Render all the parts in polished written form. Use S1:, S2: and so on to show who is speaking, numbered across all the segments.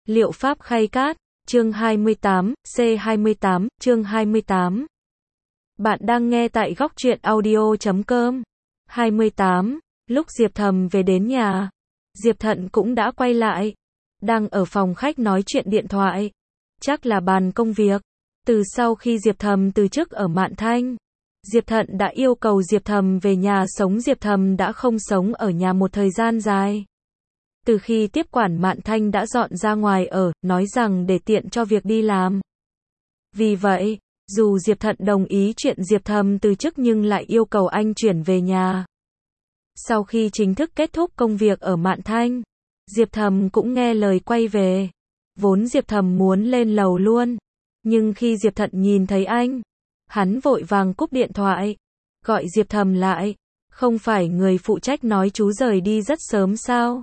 S1: Liệu pháp khay cát, chương 28, C28, chương 28. Bạn đang nghe tại góc truyện audio.com. 28. Lúc Diệp Thầm về đến nhà, Diệp Thận cũng đã quay lại. Đang ở phòng khách nói chuyện điện thoại. Chắc là bàn công việc. Từ sau khi Diệp Thầm từ chức ở Mạn Thanh, Diệp Thận đã yêu cầu Diệp Thầm về nhà sống. Diệp Thầm đã không sống ở nhà một thời gian dài. Từ khi tiếp quản Mạn Thanh đã dọn ra ngoài ở, nói rằng để tiện cho việc đi làm. Vì vậy, dù Diệp Thận đồng ý chuyện Diệp Thầm từ chức nhưng lại yêu cầu anh chuyển về nhà. Sau khi chính thức kết thúc công việc ở Mạn Thanh, Diệp Thầm cũng nghe lời quay về. Vốn Diệp Thầm muốn lên lầu luôn, nhưng khi Diệp Thận nhìn thấy anh, hắn vội vàng cúp điện thoại, gọi Diệp Thầm lại. Không phải người phụ trách nói chú rời đi rất sớm sao?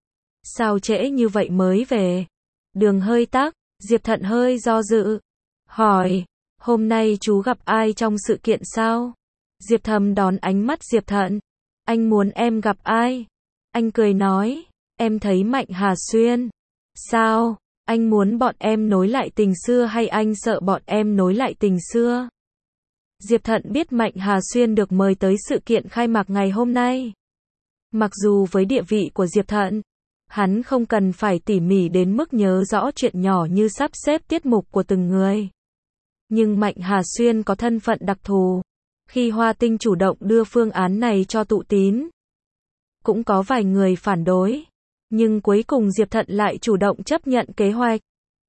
S1: Sao trễ như vậy mới về? Đường hơi tắc, Diệp Thận hơi do dự. Hỏi, hôm nay chú gặp ai trong sự kiện sao? Diệp Thầm đón ánh mắt Diệp Thận. Anh muốn em gặp ai? Anh cười nói, em thấy Mạnh Hà Xuyên. Sao? Anh muốn bọn em nối lại tình xưa hay anh sợ bọn em nối lại tình xưa? Diệp Thận biết Mạnh Hà Xuyên được mời tới sự kiện khai mạc ngày hôm nay. Mặc dù với địa vị của Diệp Thận, hắn không cần phải tỉ mỉ đến mức nhớ rõ chuyện nhỏ như sắp xếp tiết mục của từng người. Nhưng Mạnh Hà Xuyên có thân phận đặc thù. Khi Hoa Tinh chủ động đưa phương án này cho Tụ Tín, cũng có vài người phản đối. Nhưng cuối cùng Diệp Thận lại chủ động chấp nhận kế hoạch.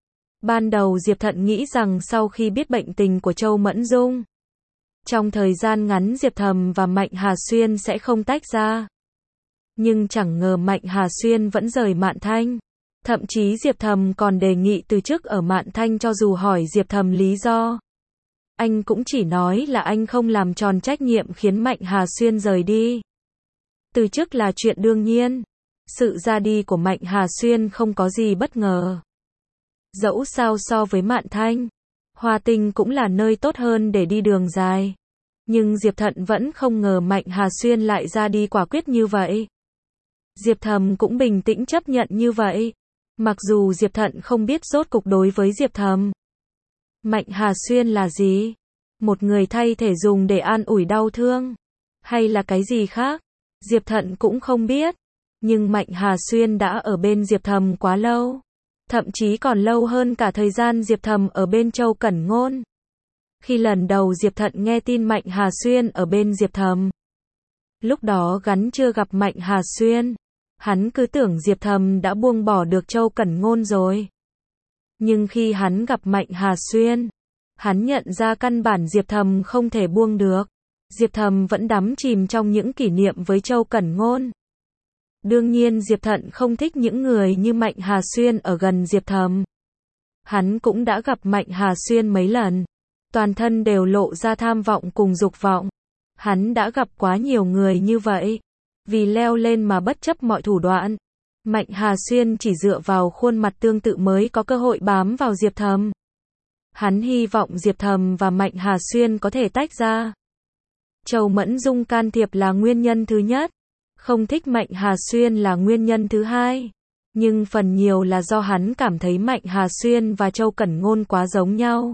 S1: Ban đầu Diệp Thận nghĩ rằng sau khi biết bệnh tình của Châu Mẫn Dung, trong thời gian ngắn Diệp Thầm và Mạnh Hà Xuyên sẽ không tách ra. Nhưng chẳng ngờ Mạnh Hà Xuyên vẫn rời Mạn Thanh. Thậm chí Diệp Thầm còn đề nghị từ chức ở Mạn Thanh cho dù hỏi Diệp Thầm lý do. Anh cũng chỉ nói là anh không làm tròn trách nhiệm khiến Mạnh Hà Xuyên rời đi. Từ chức là chuyện đương nhiên. Sự ra đi của Mạnh Hà Xuyên không có gì bất ngờ. Dẫu sao so với Mạn Thanh, Hoa Tinh cũng là nơi tốt hơn để đi đường dài. Nhưng Diệp Thận vẫn không ngờ Mạnh Hà Xuyên lại ra đi quả quyết như vậy. Diệp Thầm cũng bình tĩnh chấp nhận như vậy. Mặc dù Diệp Thận không biết rốt cục đối với Diệp Thầm, Mạnh Hà Xuyên là gì? Một người thay thể dùng để an ủi đau thương? Hay là cái gì khác? Diệp Thận cũng không biết. Nhưng Mạnh Hà Xuyên đã ở bên Diệp Thầm quá lâu. Thậm chí còn lâu hơn cả thời gian Diệp Thầm ở bên Châu Cẩn Ngôn. Khi lần đầu Diệp Thận nghe tin Mạnh Hà Xuyên ở bên Diệp Thầm, lúc đó gắn chưa gặp Mạnh Hà Xuyên, hắn cứ tưởng Diệp Thầm đã buông bỏ được Châu Cẩn Ngôn rồi. Nhưng khi hắn gặp Mạnh Hà Xuyên, hắn nhận ra căn bản Diệp Thầm không thể buông được. Diệp Thầm vẫn đắm chìm trong những kỷ niệm với Châu Cẩn Ngôn. Đương nhiên Diệp Thận không thích những người như Mạnh Hà Xuyên ở gần Diệp Thầm. Hắn cũng đã gặp Mạnh Hà Xuyên mấy lần. Toàn thân đều lộ ra tham vọng cùng dục vọng. Hắn đã gặp quá nhiều người như vậy. Vì leo lên mà bất chấp mọi thủ đoạn. Mạnh Hà Xuyên chỉ dựa vào khuôn mặt tương tự mới có cơ hội bám vào Diệp Thầm. Hắn hy vọng Diệp Thầm và Mạnh Hà Xuyên có thể tách ra. Châu Mẫn Dung can thiệp là nguyên nhân thứ nhất. Không thích Mạnh Hà Xuyên là nguyên nhân thứ hai. Nhưng phần nhiều là do hắn cảm thấy Mạnh Hà Xuyên và Châu Cẩn Ngôn quá giống nhau.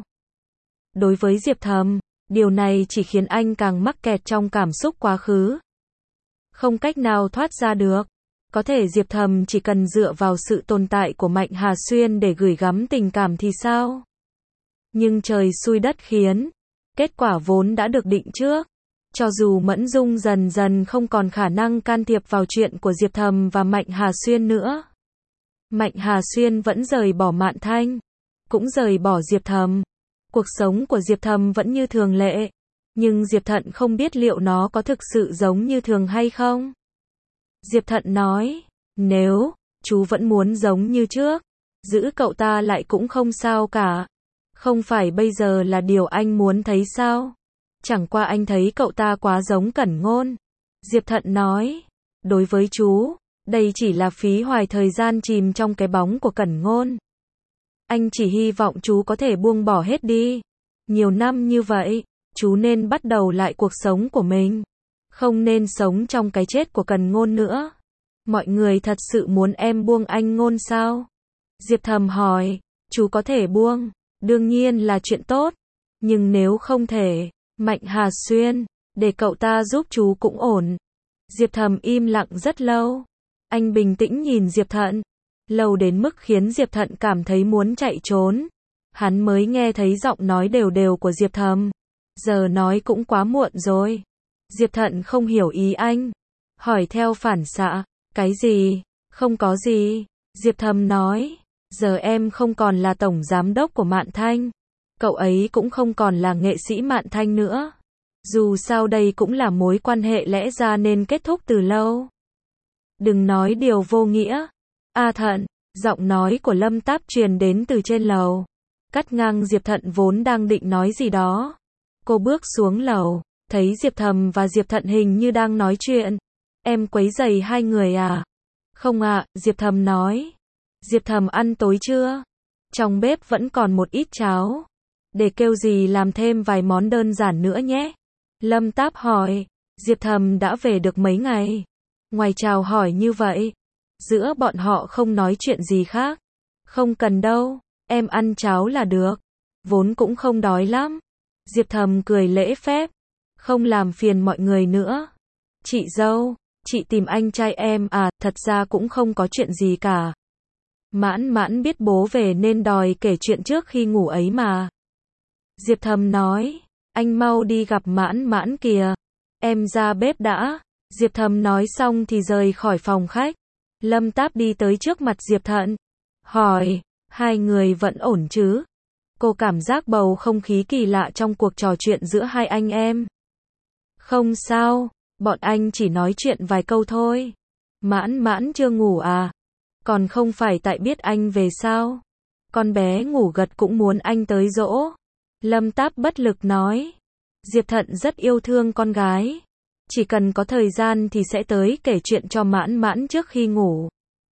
S1: Đối với Diệp Thầm, điều này chỉ khiến anh càng mắc kẹt trong cảm xúc quá khứ. Không cách nào thoát ra được. Có thể Diệp Thầm chỉ cần dựa vào sự tồn tại của Mạnh Hà Xuyên để gửi gắm tình cảm thì sao? Nhưng trời xui đất khiến. Kết quả vốn đã được định trước. Cho dù Mẫn Dung dần dần không còn khả năng can thiệp vào chuyện của Diệp Thầm và Mạnh Hà Xuyên nữa. Mạnh Hà Xuyên vẫn rời bỏ Mạn Thanh. Cũng rời bỏ Diệp Thầm. Cuộc sống của Diệp Thầm vẫn như thường lệ. Nhưng Diệp Thận không biết liệu nó có thực sự giống như thường hay không. Diệp Thận nói, nếu chú vẫn muốn giống như trước, giữ cậu ta lại cũng không sao cả. Không phải bây giờ là điều anh muốn thấy sao? Chẳng qua anh thấy cậu ta quá giống Cẩn Ngôn. Diệp Thận nói, đối với chú, đây chỉ là phí hoài thời gian chìm trong cái bóng của Cẩn Ngôn. Anh chỉ hy vọng chú có thể buông bỏ hết đi. Nhiều năm như vậy, chú nên bắt đầu lại cuộc sống của mình. Không nên sống trong cái chết của Cẩn Ngôn nữa. Mọi người thật sự muốn em buông anh Ngôn sao? Diệp Thầm hỏi, chú có thể buông, đương nhiên là chuyện tốt, nhưng nếu không thể, Mạnh Hà Xuyên, để cậu ta giúp chú cũng ổn. Diệp Thầm im lặng rất lâu. Anh bình tĩnh nhìn Diệp Thận, lâu đến mức khiến Diệp Thận cảm thấy muốn chạy trốn. Hắn mới nghe thấy giọng nói đều đều của Diệp Thầm. Giờ nói cũng quá muộn rồi. Diệp Thận không hiểu ý anh. Hỏi theo phản xạ, cái gì? Không có gì. Diệp Thầm nói, giờ em không còn là tổng giám đốc của Mạn Thanh. Cậu ấy cũng không còn là nghệ sĩ Mạn Thanh nữa. Dù sao đây cũng là mối quan hệ lẽ ra nên kết thúc từ lâu. Đừng nói điều vô nghĩa. A Thận, giọng nói của Lâm Táp truyền đến từ trên lầu. Cắt ngang Diệp Thận vốn đang định nói gì đó. Cô bước xuống lầu, thấy Diệp Thầm và Diệp Thận hình như đang nói chuyện. Em quấy rầy hai người à? Không ạ, Diệp Thầm nói. Diệp Thầm ăn tối chưa? Trong bếp vẫn còn một ít cháo. Để kêu gì làm thêm vài món đơn giản nữa nhé. Lâm Táp hỏi. Diệp Thầm đã về được mấy ngày. Ngoài chào hỏi như vậy, giữa bọn họ không nói chuyện gì khác. Không cần đâu, em ăn cháo là được. Vốn cũng không đói lắm. Diệp Thầm cười lễ phép. Không làm phiền mọi người nữa. Chị dâu, chị tìm anh trai em à? Thật ra cũng không có chuyện gì cả. Mãn Mãn biết bố về nên đòi kể chuyện trước khi ngủ ấy mà. Diệp Thầm nói, anh mau đi gặp Mãn Mãn kìa. Em ra bếp đã. Diệp Thầm nói xong thì rời khỏi phòng khách. Lâm Táp đi tới trước mặt Diệp Thận. Hỏi, hai người vẫn ổn chứ? Cô cảm giác bầu không khí kỳ lạ trong cuộc trò chuyện giữa hai anh em. Không sao, bọn anh chỉ nói chuyện vài câu thôi. Mãn Mãn chưa ngủ à? Còn không phải tại biết anh về sao? Con bé ngủ gật cũng muốn anh tới dỗ. Lâm Táp bất lực nói. Diệp Thận rất yêu thương con gái. Chỉ cần có thời gian thì sẽ tới kể chuyện cho Mãn Mãn trước khi ngủ.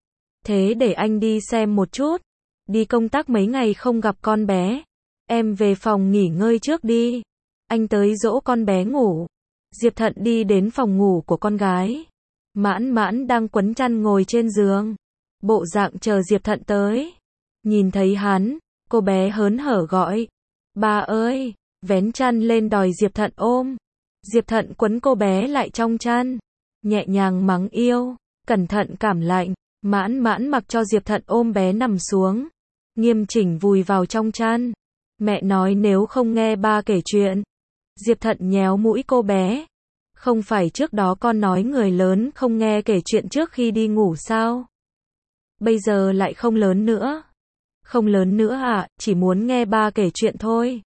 S1: Thế để anh đi xem một chút. Đi công tác mấy ngày không gặp con bé. Em về phòng nghỉ ngơi trước đi. Anh tới dỗ con bé ngủ. Diệp Thận đi đến phòng ngủ của con gái. Mãn Mãn đang quấn chăn ngồi trên giường. Bộ dạng chờ Diệp Thận tới. Nhìn thấy hắn, cô bé hớn hở gọi. Ba ơi, vén chăn lên đòi Diệp Thận ôm. Diệp Thận quấn cô bé lại trong chăn. Nhẹ nhàng mắng yêu, cẩn thận cảm lạnh. Mãn Mãn mặc cho Diệp Thận ôm bé nằm xuống. Nghiêm chỉnh vùi vào trong chăn. Mẹ nói nếu không nghe ba kể chuyện. Diệp Thận nhéo mũi cô bé. Không phải trước đó con nói người lớn không nghe kể chuyện trước khi đi ngủ sao? Bây giờ lại không lớn nữa. Không lớn nữa à, chỉ muốn nghe ba kể chuyện thôi.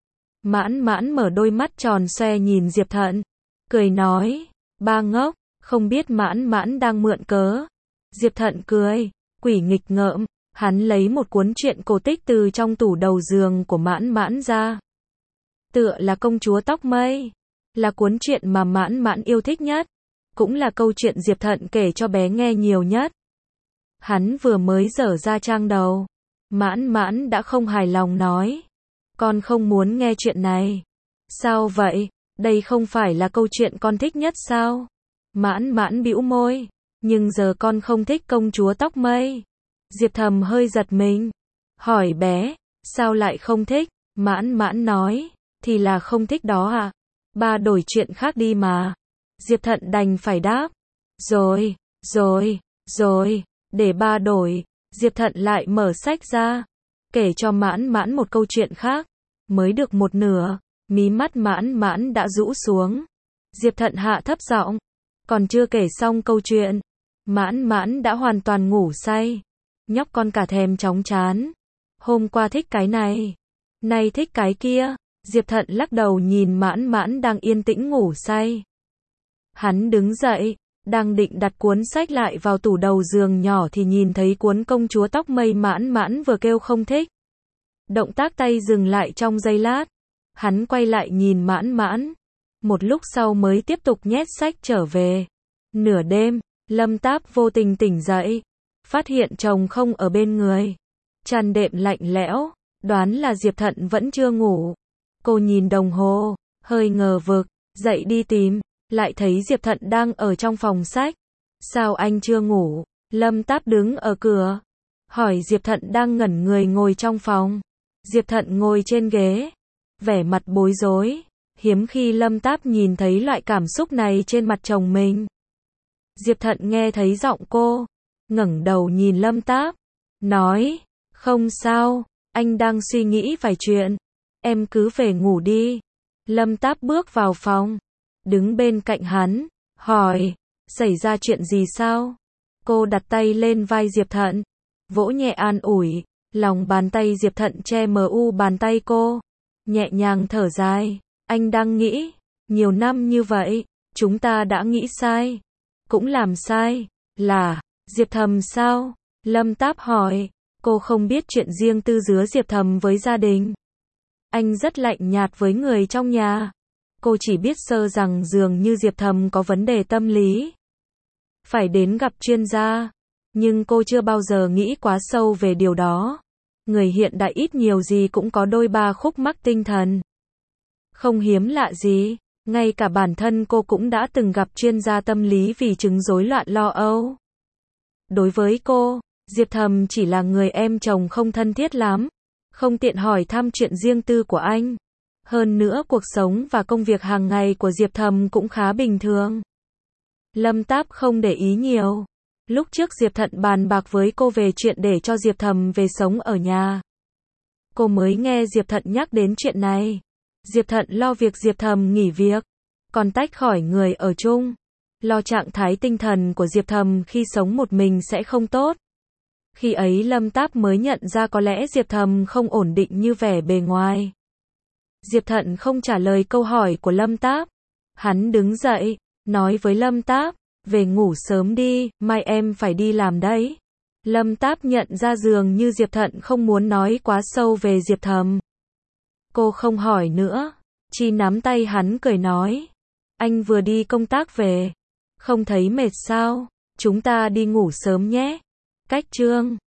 S1: Mãn Mãn mở đôi mắt tròn xoe nhìn Diệp Thận. Cười nói, ba ngốc, không biết Mãn Mãn đang mượn cớ. Diệp Thận cười, quỷ nghịch ngợm. Hắn lấy một cuốn truyện cổ tích từ trong tủ đầu giường của Mãn Mãn ra. Tựa là Công chúa tóc mây. Là cuốn truyện mà Mãn Mãn yêu thích nhất. Cũng là câu chuyện Diệp Thận kể cho bé nghe nhiều nhất. Hắn vừa mới dở ra trang đầu. Mãn Mãn đã không hài lòng nói. Con không muốn nghe chuyện này. Sao vậy? Đây không phải là câu chuyện con thích nhất sao? Mãn Mãn bĩu môi. Nhưng giờ con không thích Công chúa tóc mây. Diệp Thầm hơi giật mình. Hỏi bé, sao lại không thích? Mãn Mãn nói, thì là không thích đó à? Ba đổi chuyện khác đi mà. Diệp Thận đành phải đáp. Rồi, để ba đổi. Diệp Thận lại mở sách ra. Kể cho Mãn Mãn một câu chuyện khác. Mới được một nửa, mí mắt Mãn Mãn đã rũ xuống. Diệp Thận hạ thấp giọng. Còn chưa kể xong câu chuyện. Mãn Mãn đã hoàn toàn ngủ say. Nhóc con cả thèm chóng chán. Hôm qua thích cái này. Nay thích cái kia. Diệp Thận lắc đầu nhìn Mãn Mãn đang yên tĩnh ngủ say. Hắn đứng dậy, đang định đặt cuốn sách lại vào tủ đầu giường nhỏ thì nhìn thấy cuốn Công chúa tóc mây Mãn Mãn vừa kêu không thích. Động tác tay dừng lại trong giây lát. Hắn quay lại nhìn Mãn Mãn. Một lúc sau mới tiếp tục nhét sách trở về. Nửa đêm, Lâm Táp vô tình tỉnh dậy. Phát hiện chồng không ở bên người. Chăn đệm lạnh lẽo, đoán là Diệp Thận vẫn chưa ngủ. Cô nhìn đồng hồ, hơi ngờ vực, dậy đi tìm, lại thấy Diệp Thận đang ở trong phòng sách. Sao anh chưa ngủ? Lâm Táp đứng ở cửa. hỏi Diệp Thận đang ngẩn người ngồi trong phòng. Diệp Thận ngồi trên ghế, vẻ mặt bối rối, hiếm khi Lâm Táp nhìn thấy loại cảm xúc này trên mặt chồng mình. Diệp Thận nghe thấy giọng cô, ngẩng đầu nhìn Lâm Táp, nói, không sao, anh đang suy nghĩ vài chuyện, em cứ về ngủ đi. Lâm Táp bước vào phòng, đứng bên cạnh hắn, hỏi, xảy ra chuyện gì sao? Cô đặt tay lên vai Diệp Thận, vỗ nhẹ an ủi, lòng bàn tay Diệp Thận che mờ u bàn tay cô, nhẹ nhàng thở dài, anh đang nghĩ, nhiều năm như vậy, chúng ta đã nghĩ sai, cũng làm sai, là, Diệp Thầm sao? Lâm Táp hỏi, cô không biết chuyện riêng tư giữa Diệp Thầm với gia đình. Anh rất lạnh nhạt với người trong nhà. Cô chỉ biết sơ rằng dường như Diệp Thầm có vấn đề tâm lý, phải đến gặp chuyên gia, nhưng cô chưa bao giờ nghĩ quá sâu về điều đó. Người hiện đại ít nhiều gì cũng có đôi ba khúc mắc tinh thần. Không hiếm lạ gì, ngay cả bản thân cô cũng đã từng gặp chuyên gia tâm lý vì chứng rối loạn lo âu. Đối với cô, Diệp Thầm chỉ là người em chồng không thân thiết lắm, không tiện hỏi thăm chuyện riêng tư của anh. Hơn nữa cuộc sống và công việc hàng ngày của Diệp Thầm cũng khá bình thường. Lâm Táp không để ý nhiều. Lúc trước Diệp Thận bàn bạc với cô về chuyện để cho Diệp Thầm về sống ở nhà. Cô mới nghe Diệp Thận nhắc đến chuyện này. Diệp Thận lo việc Diệp Thầm nghỉ việc, còn tách khỏi người ở chung. Lo trạng thái tinh thần của Diệp Thầm khi sống một mình sẽ không tốt. Khi ấy Lâm Táp mới nhận ra có lẽ Diệp Thầm không ổn định như vẻ bề ngoài. Diệp Thận không trả lời câu hỏi của Lâm Táp. Hắn đứng dậy, nói với Lâm Táp, về ngủ sớm đi, mai em phải đi làm đấy. Lâm Táp nhận ra dường như Diệp Thận không muốn nói quá sâu về Diệp Thầm. Cô không hỏi nữa, chỉ nắm tay hắn cười nói, anh vừa đi công tác về, không thấy mệt sao, chúng ta đi ngủ sớm nhé. Cách chương